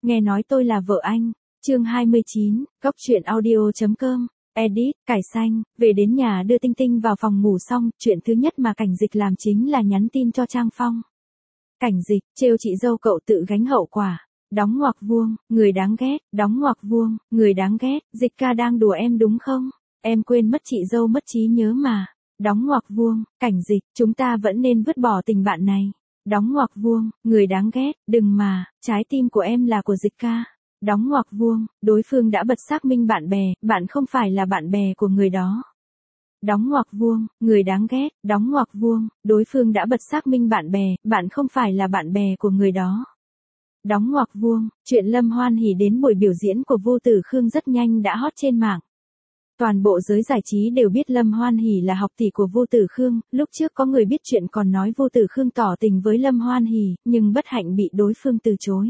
nghe nói tôi là vợ anh. Chương 29, Cóc truyện audio.com. Edit, cải xanh, về đến nhà đưa Tinh Tinh vào phòng ngủ xong, chuyện thứ nhất mà Cảnh Dịch làm chính là nhắn tin cho Trang Phong. Cảnh Dịch, trêu chị dâu cậu tự gánh hậu quả. Đóng ngoặc vuông, người đáng ghét, đóng ngoặc vuông, người đáng ghét, Dịch ca đang đùa em đúng không? Em quên mất chị dâu mất trí nhớ mà. Đóng ngoặc vuông, Cảnh Dịch, chúng ta vẫn nên vứt bỏ tình bạn này. Đóng ngoặc vuông, người đáng ghét, đừng mà, trái tim của em là của Dịch ca. Đóng ngoặc vuông, đối phương đã bật xác minh bạn bè, bạn không phải là bạn bè của người đó. Đóng ngoặc vuông, người đáng ghét, đóng ngoặc vuông, đối phương đã bật xác minh bạn bè, bạn không phải là bạn bè của người đó. Đóng ngoặc vuông, chuyện Lâm Hoan Hỉ đến buổi biểu diễn của Vô Tử Khương rất nhanh đã hot trên mạng. Toàn bộ giới giải trí đều biết Lâm Hoan Hỉ là học tỷ của Vô Tử Khương, lúc trước có người biết chuyện còn nói Vô Tử Khương tỏ tình với Lâm Hoan Hỉ, nhưng bất hạnh bị đối phương từ chối.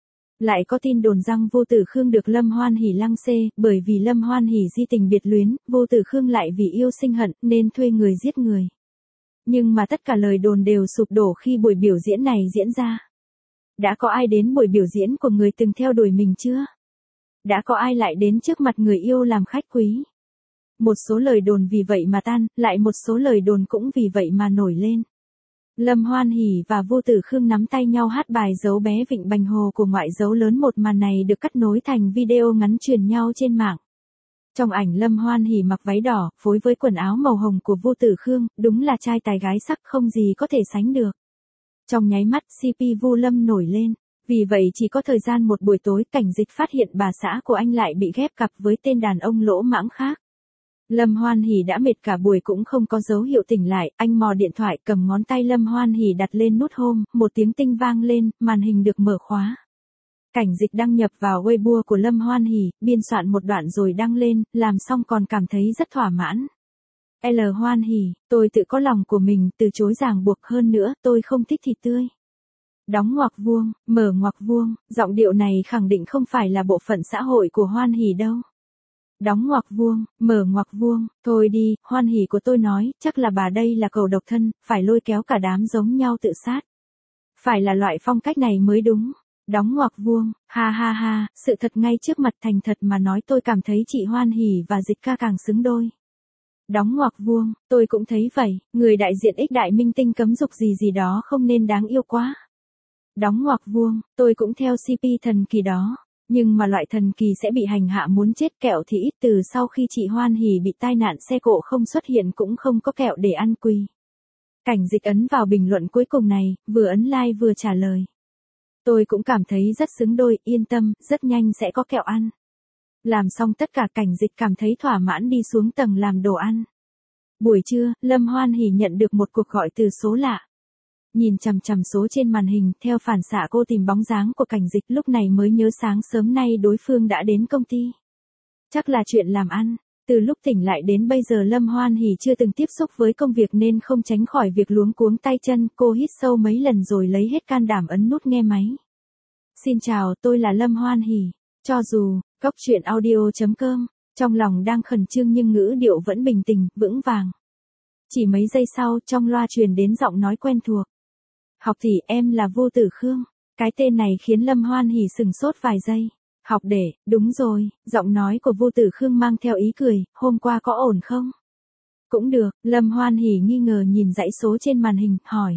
Lại có tin đồn rằng Vô Tử Khương được Lâm Hoan Hỉ lăng xê, bởi vì Lâm Hoan Hỉ di tình biệt luyến, Vô Tử Khương lại vì yêu sinh hận nên thuê người giết người. Nhưng mà tất cả lời đồn đều sụp đổ khi buổi biểu diễn này diễn ra. Đã có ai đến buổi biểu diễn của người từng theo đuổi mình chưa? Đã có ai lại đến trước mặt người yêu làm khách quý? Một số lời đồn vì vậy mà tan, lại một số lời đồn cũng vì vậy mà nổi lên. Lâm Hoan Hỉ và Vô Tử Khương nắm tay nhau hát bài Dấu bé Vịnh Bành Hồ của ngoại dấu lớn, một màn này được cắt nối thành video ngắn truyền nhau trên mạng. Trong ảnh Lâm Hoan Hỉ mặc váy đỏ, phối với quần áo màu hồng của Vô Tử Khương, đúng là trai tài gái sắc không gì có thể sánh được. Trong nháy mắt CP Vu Lâm nổi lên, vì vậy chỉ có thời gian một buổi tối Cảnh Dịch phát hiện bà xã của anh lại bị ghép cặp với tên đàn ông lỗ mãng khác. Lâm Hoan Hỉ đã mệt cả buổi cũng không có dấu hiệu tỉnh lại, anh mò điện thoại cầm ngón tay Lâm Hoan Hỉ đặt lên nút home, một tiếng tinh vang lên, màn hình được mở khóa. Cảnh Dịch đăng nhập vào Weibo của Lâm Hoan Hỉ, biên soạn một đoạn rồi đăng lên, làm xong còn cảm thấy rất thỏa mãn. L Hoan Hỉ, tôi tự có lòng của mình, từ chối ràng buộc, hơn nữa, tôi không thích thịt tươi. Đóng ngoặc vuông, mở ngoặc vuông, giọng điệu này khẳng định không phải là bộ phận xã hội của Hoan Hỉ đâu. Đóng ngoặc vuông, mở ngoặc vuông, thôi đi, Hoan Hỉ của tôi nói, chắc là bà đây là cầu độc thân, phải lôi kéo cả đám giống nhau tự sát. Phải là loại phong cách này mới đúng. Đóng ngoặc vuông, ha ha ha, sự thật ngay trước mặt, thành thật mà nói tôi cảm thấy chị Hoan Hỉ và Dịch ca càng xứng đôi. Đóng ngoặc vuông, tôi cũng thấy vậy, người đại diện ích đại minh tinh cấm dục gì gì đó không nên đáng yêu quá. Đóng ngoặc vuông, tôi cũng theo CP thần kỳ đó. Nhưng mà loại thần kỳ sẽ bị hành hạ muốn chết, kẹo thì ít, từ sau khi chị Hoan Hỉ bị tai nạn xe cộ không xuất hiện cũng không có kẹo để ăn quỳ. Cảnh Dịch ấn vào bình luận cuối cùng này, vừa ấn like vừa trả lời. Tôi cũng cảm thấy rất xứng đôi, yên tâm, rất nhanh sẽ có kẹo ăn. Làm xong tất cả Cảnh Dịch cảm thấy thỏa mãn đi xuống tầng làm đồ ăn. Buổi trưa, Lâm Hoan Hỉ nhận được một cuộc gọi từ số lạ. Nhìn chằm chằm số trên màn hình, theo phản xạ cô tìm bóng dáng của Cảnh Dịch, lúc này mới nhớ sáng sớm nay đối phương đã đến công ty. Chắc là chuyện làm ăn, từ lúc tỉnh lại đến bây giờ Lâm Hoan Hỉ chưa từng tiếp xúc với công việc nên không tránh khỏi việc luống cuống tay chân, cô hít sâu mấy lần rồi lấy hết can đảm ấn nút nghe máy. Xin chào, tôi là Lâm Hoan Hỉ. Cho dù, Cóc truyện audio.com, trong lòng đang khẩn trương nhưng ngữ điệu vẫn bình tĩnh, vững vàng. Chỉ mấy giây sau, trong loa truyền đến giọng nói quen thuộc. Học tỷ, em là Vô Tử Khương. Cái tên này khiến Lâm Hoan Hỉ sừng sốt vài giây. Học đệ, đúng rồi, giọng nói của Vô Tử Khương mang theo ý cười, hôm qua có ổn không? Cũng được, Lâm Hoan Hỉ nghi ngờ nhìn dãy số trên màn hình, hỏi.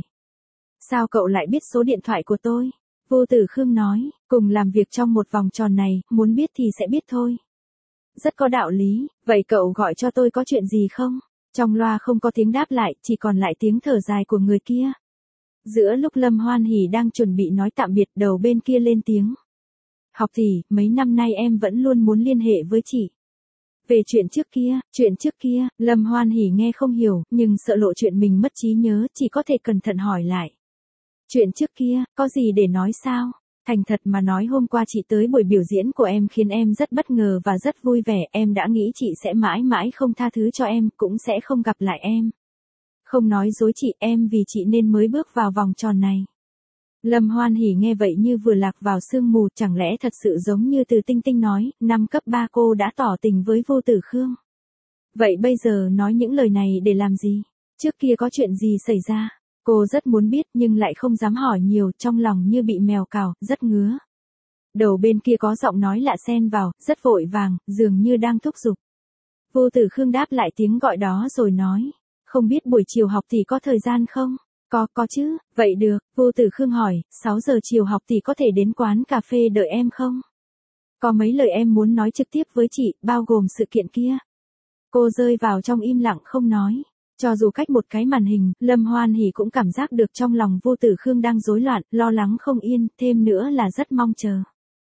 Sao cậu lại biết số điện thoại của tôi? Vô Tử Khương nói, cùng làm việc trong một vòng tròn này, muốn biết thì sẽ biết thôi. Rất có đạo lý, vậy cậu gọi cho tôi có chuyện gì không? Trong loa không có tiếng đáp lại, chỉ còn lại tiếng thở dài của người kia. Giữa lúc Lâm Hoan Hỉ đang chuẩn bị nói tạm biệt, đầu bên kia lên tiếng. Học tỷ, mấy năm nay em vẫn luôn muốn liên hệ với chị. Về chuyện trước kia, Lâm Hoan Hỉ nghe không hiểu, nhưng sợ lộ chuyện mình mất trí nhớ, chỉ có thể cẩn thận hỏi lại. Chuyện trước kia, có gì để nói sao? Thành thật mà nói, hôm qua chị tới buổi biểu diễn của em khiến em rất bất ngờ và rất vui vẻ, em đã nghĩ chị sẽ mãi mãi không tha thứ cho em, cũng sẽ không gặp lại em. Không nói dối chị, em vì chị nên mới bước vào vòng tròn này. Lâm Hoan Hỉ nghe vậy như vừa lạc vào sương mù, chẳng lẽ thật sự giống như từ Tinh Tinh nói, năm cấp 3 cô đã tỏ tình với Vô Tử Khương. Vậy bây giờ nói những lời này để làm gì? Trước kia có chuyện gì xảy ra? Cô rất muốn biết nhưng lại không dám hỏi nhiều, trong lòng như bị mèo cào, rất ngứa. Đầu bên kia có giọng nói lạ xen vào, rất vội vàng, dường như đang thúc giục. Vô Tử Khương đáp lại tiếng gọi đó rồi nói. Không biết buổi chiều học thì có thời gian không? Có chứ, vậy được, Vô Tử Khương hỏi, 6 giờ chiều học thì có thể đến quán cà phê đợi em không? Có mấy lời em muốn nói trực tiếp với chị, bao gồm sự kiện kia. Cô rơi vào trong im lặng không nói. Cho dù cách một cái màn hình, Lâm Hoan Hỷ cũng cảm giác được trong lòng Vô Tử Khương đang rối loạn, lo lắng không yên, thêm nữa là rất mong chờ.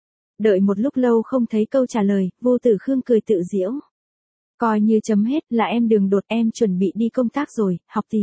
Đợi một lúc lâu không thấy câu trả lời, Vô Tử Khương cười tự giễu. Coi như chấm hết là em đường đột, em chuẩn bị đi công tác rồi, học tỷ.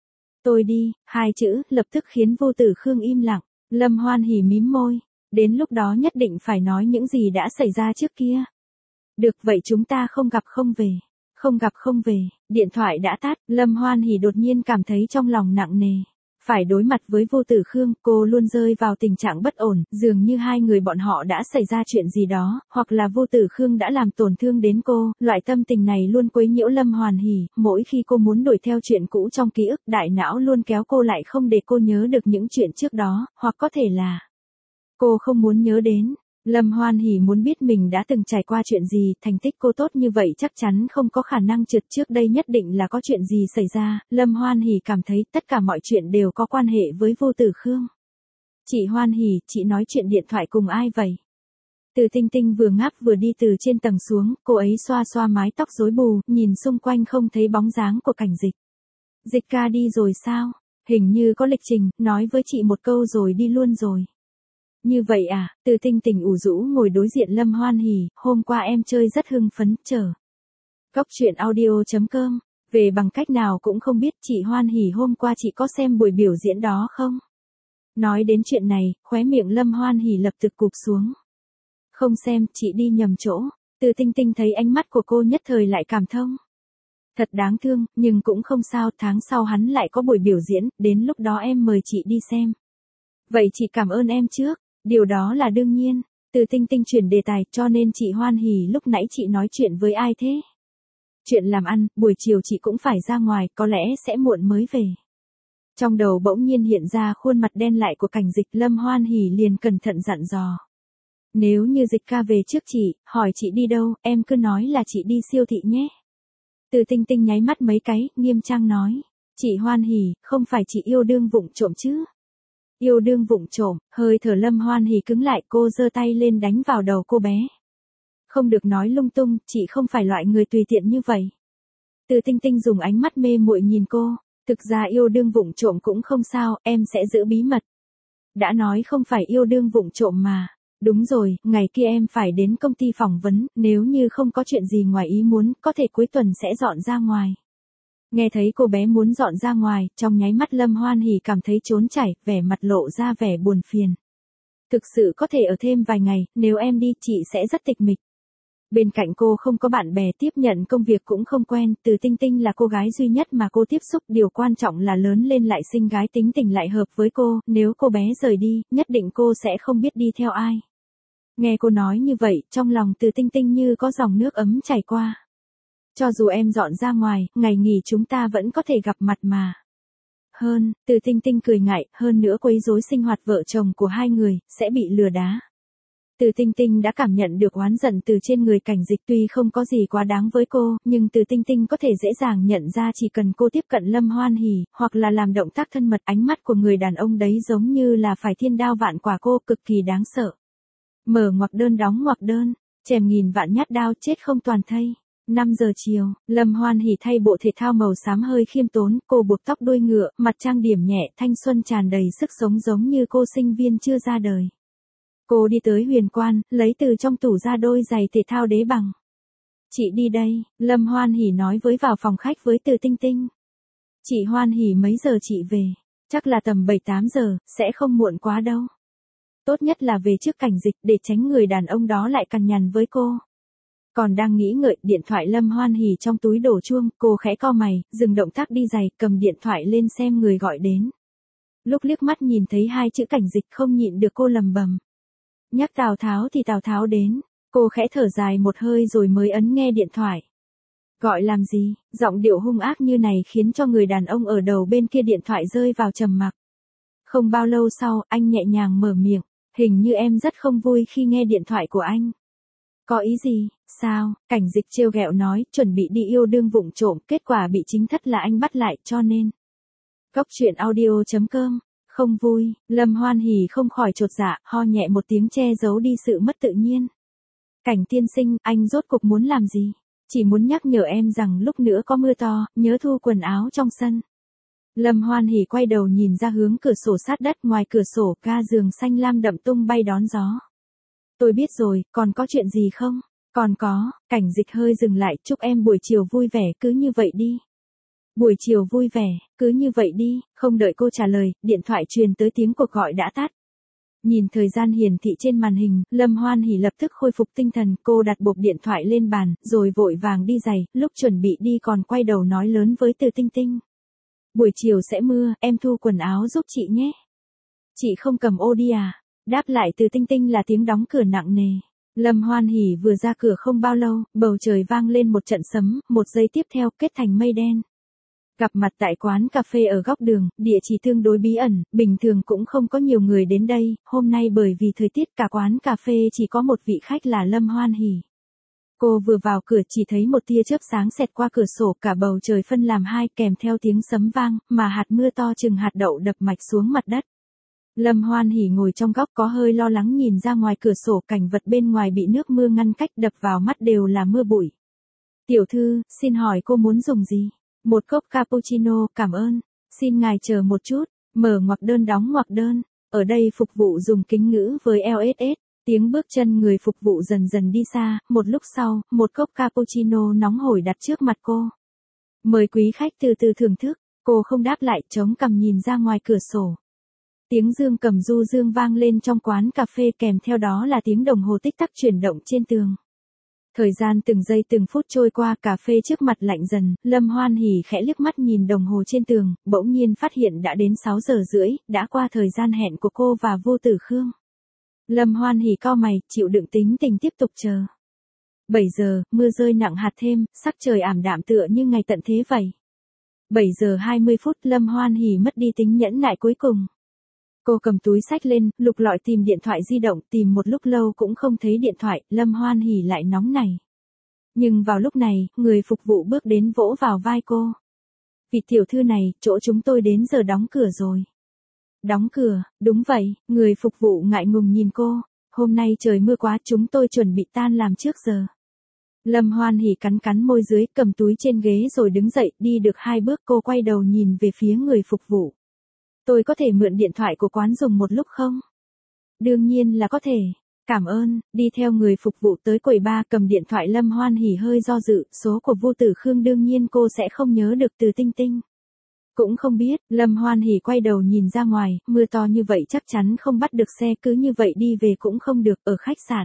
Tôi đi, hai chữ, lập tức khiến Vô Tử Khương im lặng. Lâm Hoan Hỷ mím môi. Đến lúc đó nhất định phải nói những gì đã xảy ra trước kia. Được vậy chúng ta không gặp không về. Không gặp không về, điện thoại đã tắt, Lâm Hoan Hỷ đột nhiên cảm thấy trong lòng nặng nề. Phải đối mặt với Vô Tử Khương, cô luôn rơi vào tình trạng bất ổn, dường như hai người bọn họ đã xảy ra chuyện gì đó, hoặc là Vô Tử Khương đã làm tổn thương đến cô, loại tâm tình này luôn quấy nhiễu Lâm Hoan Hỷ, mỗi khi cô muốn đuổi theo chuyện cũ trong ký ức, đại não luôn kéo cô lại không để cô nhớ được những chuyện trước đó, hoặc có thể là cô không muốn nhớ đến. Lâm Hoan Hỷ muốn biết mình đã từng trải qua chuyện gì, thành tích cô tốt như vậy chắc chắn không có khả năng trượt, trước đây nhất định là có chuyện gì xảy ra. Lâm Hoan Hỷ cảm thấy tất cả mọi chuyện đều có quan hệ với Vô Tử Khương. Chị Hoan Hỷ, chị nói chuyện điện thoại cùng ai vậy? Từ Tinh Tinh vừa ngáp vừa đi từ trên tầng xuống, cô ấy xoa xoa mái tóc rối bù, nhìn xung quanh không thấy bóng dáng của Cảnh Dịch. Dịch ca đi rồi sao? Hình như có lịch trình, nói với chị một câu rồi đi luôn rồi. Như vậy à, Từ Tinh Tình ủ rũ ngồi đối diện Lâm Hoan Hỷ, hôm qua em chơi rất hưng phấn, chờ. Cóc truyện audio.com, về bằng cách nào cũng không biết, chị Hoan Hỷ hôm qua chị có xem buổi biểu diễn đó không? Nói đến chuyện này, khóe miệng Lâm Hoan Hỷ lập tức cụp xuống. Không xem, chị đi nhầm chỗ. Từ Tinh Tinh thấy ánh mắt của cô nhất thời lại cảm thông. Thật đáng thương, nhưng cũng không sao, tháng sau hắn lại có buổi biểu diễn, đến lúc đó em mời chị đi xem. Vậy chị cảm ơn em trước. Điều đó là đương nhiên. Từ Tinh Tinh chuyển đề tài, cho nên chị Hoan Hỷ lúc nãy chị nói chuyện với ai thế? Chuyện làm ăn, buổi chiều chị cũng phải ra ngoài, có lẽ sẽ muộn mới về. Trong đầu bỗng nhiên hiện ra khuôn mặt đen lại của Cảnh Dịch, Lâm Hoan Hỷ liền cẩn thận dặn dò. Nếu như Dịch ca về trước chị, hỏi chị đi đâu, em cứ nói là chị đi siêu thị nhé. Từ Tinh Tinh nháy mắt mấy cái, nghiêm trang nói. Chị Hoan Hỷ, không phải chị yêu đương vụng trộm chứ? Yêu đương vụng trộm, hơi thở Lâm Hoan Hỷ cứng lại, cô giơ tay lên đánh vào đầu cô bé. Không được nói lung tung, chị không phải loại người tùy tiện như vậy. Từ Tinh Tinh dùng ánh mắt mê muội nhìn cô, thực ra yêu đương vụng trộm cũng không sao, em sẽ giữ bí mật. Đã nói không phải yêu đương vụng trộm mà. Đúng rồi, ngày kia em phải đến công ty phỏng vấn, nếu như không có chuyện gì ngoài ý muốn, có thể cuối tuần sẽ dọn ra ngoài. Nghe thấy cô bé muốn dọn ra ngoài, trong nháy mắt Lâm Hoan Hỷ cảm thấy trốn chảy, vẻ mặt lộ ra vẻ buồn phiền. Thực sự có thể ở thêm vài ngày, nếu em đi chị sẽ rất tịch mịch. Bên cạnh cô không có bạn bè, tiếp nhận công việc cũng không quen, Từ Tinh Tinh là cô gái duy nhất mà cô tiếp xúc, điều quan trọng là lớn lên lại xinh gái, tính tình lại hợp với cô, nếu cô bé rời đi, nhất định cô sẽ không biết đi theo ai. Nghe cô nói như vậy, trong lòng Từ Tinh Tinh như có dòng nước ấm chảy qua. Cho dù em dọn ra ngoài, ngày nghỉ chúng ta vẫn có thể gặp mặt mà. Từ Tinh Tinh cười ngại, hơn nữa quấy rối sinh hoạt vợ chồng của hai người, sẽ bị lừa đá. Từ Tinh Tinh đã cảm nhận được oán giận từ trên người Cảnh Dịch, tuy không có gì quá đáng với cô, nhưng Từ Tinh Tinh có thể dễ dàng nhận ra chỉ cần cô tiếp cận Lâm Hoan Hỷ, hoặc là làm động tác thân mật, ánh mắt của người đàn ông đấy giống như là phải thiên đao vạn quả, cô cực kỳ đáng sợ. Mở ngoặc đơn đóng ngoặc đơn, chèm nghìn vạn nhát đao chết không toàn thây. 5 giờ chiều, Lâm Hoan Hỷ thay bộ thể thao màu xám hơi khiêm tốn, cô buộc tóc đuôi ngựa, mặt trang điểm nhẹ, thanh xuân tràn đầy sức sống giống như cô sinh viên chưa ra đời. Cô đi tới Huyền Quan, lấy từ trong tủ ra đôi giày thể thao đế bằng. Chị đi đây, Lâm Hoan Hỷ nói với vào phòng khách với Từ Tinh Tinh. Chị Hoan Hỷ mấy giờ chị về? Chắc là tầm 7-8 giờ, sẽ không muộn quá đâu. Tốt nhất là về trước Cảnh Dịch để tránh người đàn ông đó lại cằn nhằn với cô. Còn đang nghĩ ngợi, điện thoại Lâm Hoan Hỷ trong túi đổ chuông, cô khẽ cau mày, dừng động tác đi giày, cầm điện thoại lên xem người gọi đến. Lúc liếc mắt nhìn thấy hai chữ Cảnh Dịch không nhịn được cô lầm bầm. Nhắc Tào Tháo thì Tào Tháo đến, cô khẽ thở dài một hơi rồi mới ấn nghe điện thoại. Gọi làm gì, giọng điệu hung ác như này khiến cho người đàn ông ở đầu bên kia điện thoại rơi vào trầm mặc. Không bao lâu sau, anh nhẹ nhàng mở miệng, Hình như em rất không vui khi nghe điện thoại của anh. Có ý gì, sao? Cảnh Dịch trêu ghẹo nói, chuẩn bị đi yêu đương vụng trộm, kết quả bị chính thất là anh bắt lại, cho nên. Cốc truyện audio.com, không vui, Lâm Hoan Hỉ không khỏi chột dạ, ho nhẹ một tiếng che giấu đi sự mất tự nhiên. Cảnh tiên sinh, anh rốt cục muốn làm gì? Chỉ muốn nhắc nhở em rằng lúc nữa có mưa to, nhớ thu quần áo trong sân. Lâm Hoan Hỉ quay đầu nhìn ra hướng cửa sổ sát đất, ngoài cửa sổ ga giường xanh lam đậm tung bay đón gió. Tôi biết rồi, còn có chuyện gì không? Còn có, Cảnh Dịch hơi dừng lại, chúc em buổi chiều vui vẻ, cứ như vậy đi. Buổi chiều vui vẻ, cứ như vậy đi, không đợi cô trả lời, điện thoại truyền tới tiếng cuộc gọi đã tắt. Nhìn thời gian hiển thị trên màn hình, Lâm Hoan Hỉ lập tức khôi phục tinh thần, cô đặt bộp điện thoại lên bàn, rồi vội vàng đi giày, lúc chuẩn bị đi còn quay đầu nói lớn với Từ Tinh Tinh. Buổi chiều sẽ mưa, em thu quần áo giúp chị nhé. Chị không cầm ô đi à? Đáp lại Từ Tinh Tinh là tiếng đóng cửa nặng nề. Lâm Hoan Hỉ vừa ra cửa không bao lâu, bầu trời vang lên một trận sấm, một giây tiếp theo kết thành mây đen. Gặp mặt tại quán cà phê ở góc đường, địa chỉ tương đối bí ẩn, bình thường cũng không có nhiều người đến đây, hôm nay bởi vì thời tiết cả quán cà phê chỉ có một vị khách là Lâm Hoan Hỉ. Cô vừa vào cửa chỉ thấy một tia chớp sáng xẹt qua cửa sổ, cả bầu trời phân làm hai kèm theo tiếng sấm vang, mà hạt mưa to chừng hạt đậu đập mạch xuống mặt đất. Lâm Hoan Hỉ ngồi trong góc có hơi lo lắng nhìn ra ngoài cửa sổ, cảnh vật bên ngoài bị nước mưa ngăn cách, đập vào mắt đều là mưa bụi. Tiểu thư, xin hỏi cô muốn dùng gì? Một cốc cappuccino, cảm ơn. Xin ngài chờ một chút, mở ngoặc đơn đóng ngoặc đơn. Ở đây phục vụ dùng kính ngữ với LSS. Tiếng bước chân người phục vụ dần dần đi xa, một lúc sau, một cốc cappuccino nóng hổi đặt trước mặt cô. Mời quý khách từ từ thưởng thức, cô không đáp lại, chống cằm nhìn ra ngoài cửa sổ. Tiếng dương cầm du dương vang lên trong quán cà phê, kèm theo đó là tiếng đồng hồ tích tắc chuyển động trên tường. Thời gian từng giây từng phút trôi qua, cà phê trước mặt lạnh dần, Lâm Hoan Hỉ khẽ liếc mắt nhìn đồng hồ trên tường, bỗng nhiên phát hiện đã đến 6 giờ rưỡi, đã qua thời gian hẹn của cô và Vô Tử Khương. Lâm Hoan Hỉ cau mày, chịu đựng tính tình tiếp tục chờ. 7 giờ, mưa rơi nặng hạt thêm, sắc trời ảm đạm tựa như ngày tận thế vậy. 7 giờ 20 phút, Lâm Hoan Hỉ mất đi tính nhẫn nại cuối cùng. Cô cầm túi xách lên, lục lọi tìm điện thoại di động, tìm một lúc lâu cũng không thấy điện thoại, Lâm Hoan Hỉ lại nóng nảy. Nhưng vào lúc này, người phục vụ bước đến vỗ vào vai cô. Vị tiểu thư này, chỗ chúng tôi đến giờ đóng cửa rồi. Đóng cửa, đúng vậy, người phục vụ ngại ngùng nhìn cô. Hôm nay trời mưa quá, chúng tôi chuẩn bị tan làm trước giờ. Lâm Hoan Hỉ cắn cắn môi dưới, cầm túi trên ghế rồi đứng dậy, đi được 2 bước cô quay đầu nhìn về phía người phục vụ. Tôi có thể mượn điện thoại của quán dùng một lúc không? Đương nhiên là có thể. Cảm ơn, đi theo người phục vụ tới quầy bar, cầm điện thoại. Lâm Hoan Hỉ hơi do dự, số của Vô Tử Khương đương nhiên cô sẽ không nhớ được. Từ Tinh Tinh cũng không biết. Lâm Hoan Hỉ quay đầu nhìn ra ngoài, mưa to như vậy chắc chắn không bắt được xe, cứ như vậy đi về cũng không được. Ở khách sạn,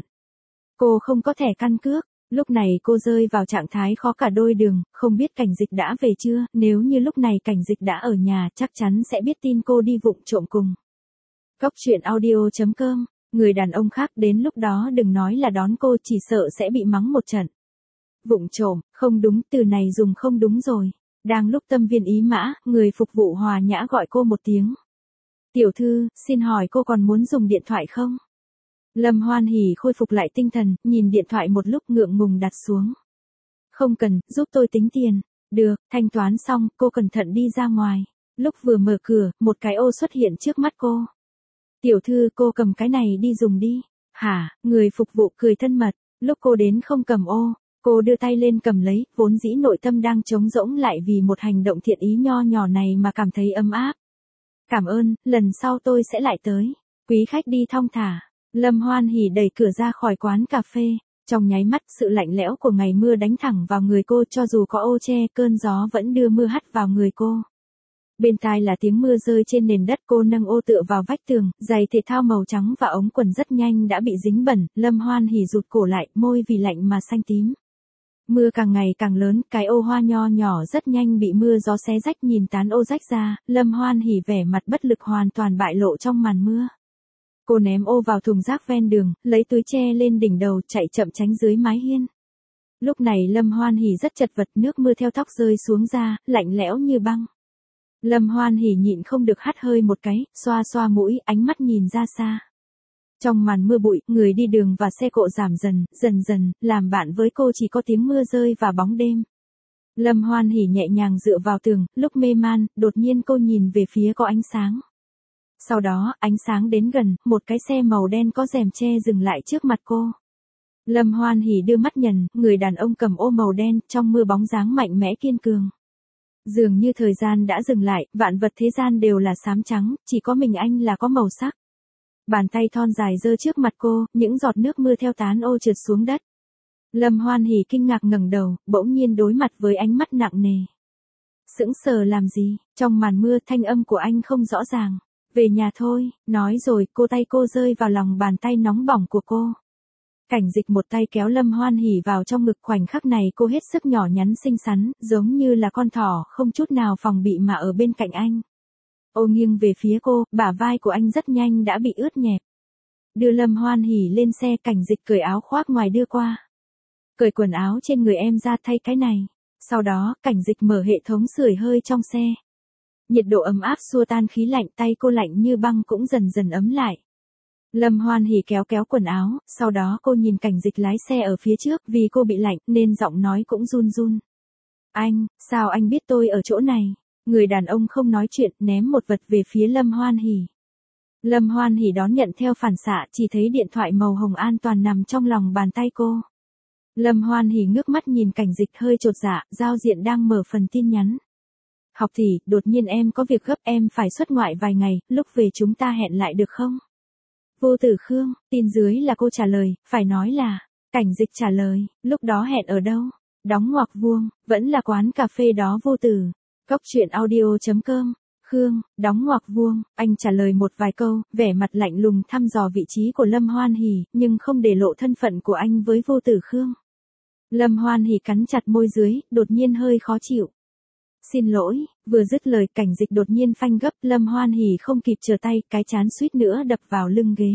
cô không có thẻ căn cước. Lúc này cô rơi vào trạng thái khó cả đôi đường, không biết Cảnh Dịch đã về chưa, nếu như lúc này Cảnh Dịch đã ở nhà chắc chắn sẽ biết tin cô đi vụng trộm cùng. Cốc truyện audio.com, người đàn ông khác đến lúc đó đừng nói là đón cô, chỉ sợ sẽ bị mắng một trận. Vụng trộm, không đúng, từ này dùng không đúng rồi. Đang lúc tâm viên ý mã, người phục vụ hòa nhã gọi cô một tiếng. Tiểu thư, xin hỏi cô còn muốn dùng điện thoại không? Lâm Hoan Hỉ khôi phục lại tinh thần, nhìn điện thoại một lúc ngượng ngùng đặt xuống. Không cần, giúp tôi tính tiền. Được, thanh toán xong, cô cẩn thận đi ra ngoài. Lúc vừa mở cửa, một cái ô xuất hiện trước mắt cô. Tiểu thư, cô cầm cái này đi dùng đi. Hả, người phục vụ cười thân mật. Lúc cô đến không cầm ô, cô đưa tay lên cầm lấy, vốn dĩ nội tâm đang trống rỗng lại vì một hành động thiện ý nho nhỏ này mà cảm thấy ấm áp. Cảm ơn, lần sau tôi sẽ lại tới. Quý khách đi thong thả. Lâm Hoan Hỉ đẩy cửa ra khỏi quán cà phê. Trong nháy mắt, sự lạnh lẽo của ngày mưa đánh thẳng vào người cô, cho dù có ô che, cơn gió vẫn đưa mưa hắt vào người cô. Bên tai là tiếng mưa rơi trên nền đất, cô nâng ô tựa vào vách tường, giày thể thao màu trắng và ống quần rất nhanh đã bị dính bẩn, Lâm Hoan Hỉ rụt cổ lại, môi vì lạnh mà xanh tím. Mưa càng ngày càng lớn, cái ô hoa nho nhỏ rất nhanh bị mưa gió xé rách, nhìn tán ô rách ra, Lâm Hoan Hỉ vẻ mặt bất lực hoàn toàn bại lộ trong màn mưa. Cô ném ô vào thùng rác ven đường, lấy túi che lên đỉnh đầu, chạy chậm tránh dưới mái hiên. Lúc này Lâm Hoan Hỉ rất chật vật, nước mưa theo tóc rơi xuống da, lạnh lẽo như băng. Lâm Hoan Hỉ nhịn không được hắt hơi một cái, xoa xoa mũi, ánh mắt nhìn ra xa. Trong màn mưa bụi, người đi đường và xe cộ giảm dần, dần dần, làm bạn với cô chỉ có tiếng mưa rơi và bóng đêm. Lâm Hoan Hỉ nhẹ nhàng dựa vào tường, lúc mê man, đột nhiên cô nhìn về phía có ánh sáng. Sau đó, ánh sáng đến gần, một cái xe màu đen có rèm che dừng lại trước mặt cô. Lâm Hoan Hỉ đưa mắt nhìn, người đàn ông cầm ô màu đen, trong mưa bóng dáng mạnh mẽ kiên cường. Dường như thời gian đã dừng lại, vạn vật thế gian đều là xám trắng, chỉ có mình anh là có màu sắc. Bàn tay thon dài giơ trước mặt cô, những giọt nước mưa theo tán ô trượt xuống đất. Lâm Hoan Hỉ kinh ngạc ngẩng đầu, bỗng nhiên đối mặt với ánh mắt nặng nề. Sững sờ làm gì, trong màn mưa thanh âm của anh không rõ ràng. Về nhà thôi, nói rồi, tay cô rơi vào lòng bàn tay nóng bỏng của cô. Cảnh Dịch một tay kéo Lâm Hoan Hỉ vào trong ngực, khoảnh khắc này cô hết sức nhỏ nhắn xinh xắn, giống như là con thỏ, không chút nào phòng bị mà ở bên cạnh anh. Ô nghiêng về phía cô, bả vai của anh rất nhanh đã bị ướt nhẹp. Đưa Lâm Hoan Hỉ lên xe, Cảnh Dịch cởi áo khoác ngoài đưa qua. Cởi quần áo trên người em ra thay cái này. Sau đó, Cảnh Dịch mở hệ thống sưởi hơi trong xe. Nhiệt độ ấm áp xua tan khí lạnh, tay cô lạnh như băng cũng dần dần ấm lại. Lâm Hoan Hỉ kéo quần áo, sau đó cô nhìn Cảnh Dịch lái xe ở phía trước, vì cô bị lạnh nên giọng nói cũng run run. Anh, sao anh biết tôi ở chỗ này? Người đàn ông không nói chuyện, ném một vật về phía Lâm Hoan Hỉ. Lâm Hoan Hỉ đón nhận theo phản xạ, chỉ thấy điện thoại màu hồng an toàn nằm trong lòng bàn tay cô. Lâm Hoan Hỉ ngước mắt nhìn Cảnh Dịch hơi chột dạ, giao diện đang mở phần tin nhắn. Học tỷ, đột nhiên em có việc gấp, em phải xuất ngoại vài ngày, lúc về chúng ta hẹn lại được không? Vô Tử Khương, tin dưới là cô trả lời, phải nói là, Cảnh Dịch trả lời, lúc đó hẹn ở đâu? Đóng ngoặc vuông, vẫn là quán cà phê đó Vô Tử. Cốc truyện audio.com, Khương, đóng ngoặc vuông, anh trả lời một vài câu, vẻ mặt lạnh lùng thăm dò vị trí của Lâm Hoan Hỉ, nhưng không để lộ thân phận của anh với Vô Tử Khương. Lâm Hoan Hỉ cắn chặt môi dưới, đột nhiên hơi khó chịu. Xin lỗi, vừa dứt lời Cảnh Dịch đột nhiên phanh gấp, Lâm Hoan Hỉ không kịp trở tay, cái trán suýt nữa đập vào lưng ghế.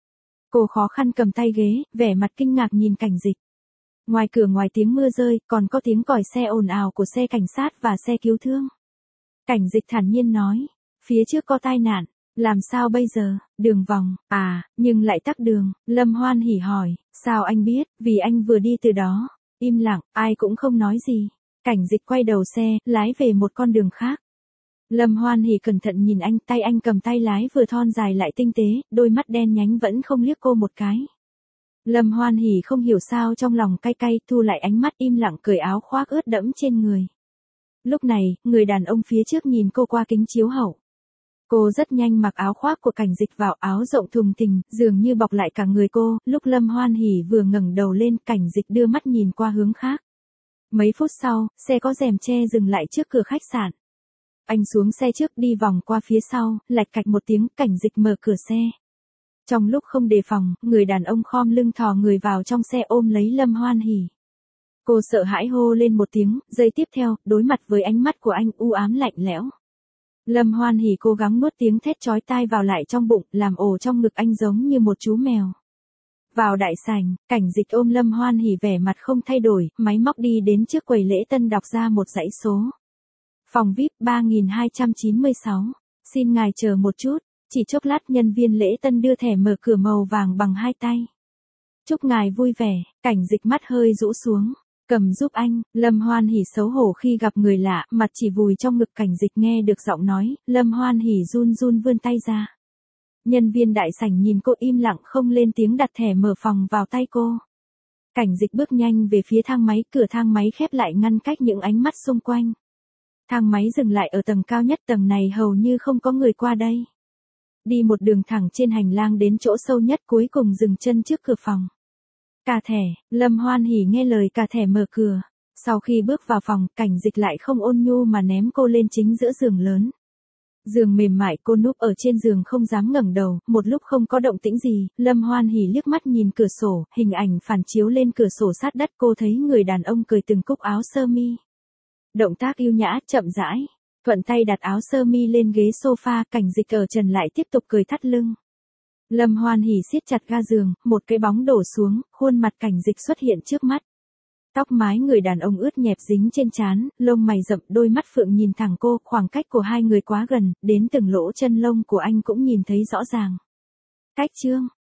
Cô khó khăn cầm tay ghế, vẻ mặt kinh ngạc nhìn Cảnh Dịch. Ngoài cửa, ngoài tiếng mưa rơi, còn có tiếng còi xe ồn ào của xe cảnh sát và xe cứu thương. Cảnh Dịch thản nhiên nói, phía trước có tai nạn, làm sao bây giờ, đường vòng, nhưng lại tắc đường. Lâm Hoan Hỉ hỏi, sao anh biết, vì anh vừa đi từ đó. Im lặng, ai cũng không nói gì. Cảnh Dịch quay đầu xe, lái về một con đường khác. Lâm Hoan Hỉ cẩn thận nhìn anh, tay anh cầm tay lái vừa thon dài lại tinh tế, đôi mắt đen nhánh vẫn không liếc cô một cái. Lâm Hoan Hỉ không hiểu sao trong lòng cay cay, thu lại ánh mắt im lặng cởi áo khoác ướt đẫm trên người. Lúc này, người đàn ông phía trước nhìn cô qua kính chiếu hậu. Cô rất nhanh mặc áo khoác của Cảnh Dịch vào, áo rộng thùng thình, dường như bọc lại cả người cô. Lúc Lâm Hoan Hỉ vừa ngẩng đầu lên, Cảnh Dịch đưa mắt nhìn qua hướng khác. Mấy phút sau, xe có rèm che dừng lại trước cửa khách sạn. Anh xuống xe trước, đi vòng qua phía sau, lạch cạch một tiếng, Cảnh Dịch mở cửa xe. Trong lúc không đề phòng, người đàn ông khom lưng thò người vào trong xe ôm lấy Lâm Hoan Hỉ. Cô sợ hãi hô lên một tiếng, giây tiếp theo, đối mặt với ánh mắt của anh u ám lạnh lẽo. Lâm Hoan Hỉ cố gắng nuốt tiếng thét chói tai vào lại trong bụng, làm ồ trong ngực anh giống như một chú mèo. Vào đại sảnh, Cảnh Dịch ôm Lâm Hoan Hỉ vẻ mặt không thay đổi, máy móc đi đến trước quầy lễ tân đọc ra một dãy số. Phòng VIP 3296. Xin ngài chờ một chút. Chỉ chốc lát nhân viên lễ tân đưa thẻ mở cửa màu vàng bằng hai tay. Chúc ngài vui vẻ. Cảnh Dịch mắt hơi rũ xuống. Cầm giúp anh. Lâm Hoan Hỉ xấu hổ khi gặp người lạ, mặt chỉ vùi trong ngực. Cảnh Dịch nghe được giọng nói, Lâm Hoan Hỉ run run vươn tay ra. Nhân viên đại sảnh nhìn cô im lặng không lên tiếng, đặt thẻ mở phòng vào tay cô. Cảnh Dịch bước nhanh về phía thang máy, cửa thang máy khép lại ngăn cách những ánh mắt xung quanh. Thang máy dừng lại ở tầng cao nhất, tầng này hầu như không có người qua đây. Đi một đường thẳng trên hành lang đến chỗ sâu nhất, cuối cùng dừng chân trước cửa phòng. Cà thẻ, Lâm Hoan Hỉ nghe lời cà thẻ mở cửa. Sau khi bước vào phòng, Cảnh Dịch lại không ôn nhu mà ném cô lên chính giữa giường lớn. Giường mềm mại, cô núp ở trên giường không dám ngẩng đầu, một lúc không có động tĩnh gì, Lâm Hoan Hỉ liếc mắt nhìn cửa sổ, hình ảnh phản chiếu lên cửa sổ sát đất, cô thấy người đàn ông cởi từng cúc áo sơ mi. Động tác yêu nhã, chậm rãi, thuận tay đặt áo sơ mi lên ghế sofa, Cảnh Dịch ở trần lại tiếp tục cởi thắt lưng. Lâm Hoan Hỉ siết chặt ga giường, một cái bóng đổ xuống, khuôn mặt Cảnh Dịch xuất hiện trước mắt. Tóc mái người đàn ông ướt nhẹp dính trên trán, lông mày rậm, đôi mắt phượng nhìn thẳng cô, khoảng cách của hai người quá gần, đến từng lỗ chân lông của anh cũng nhìn thấy rõ ràng. Cách chương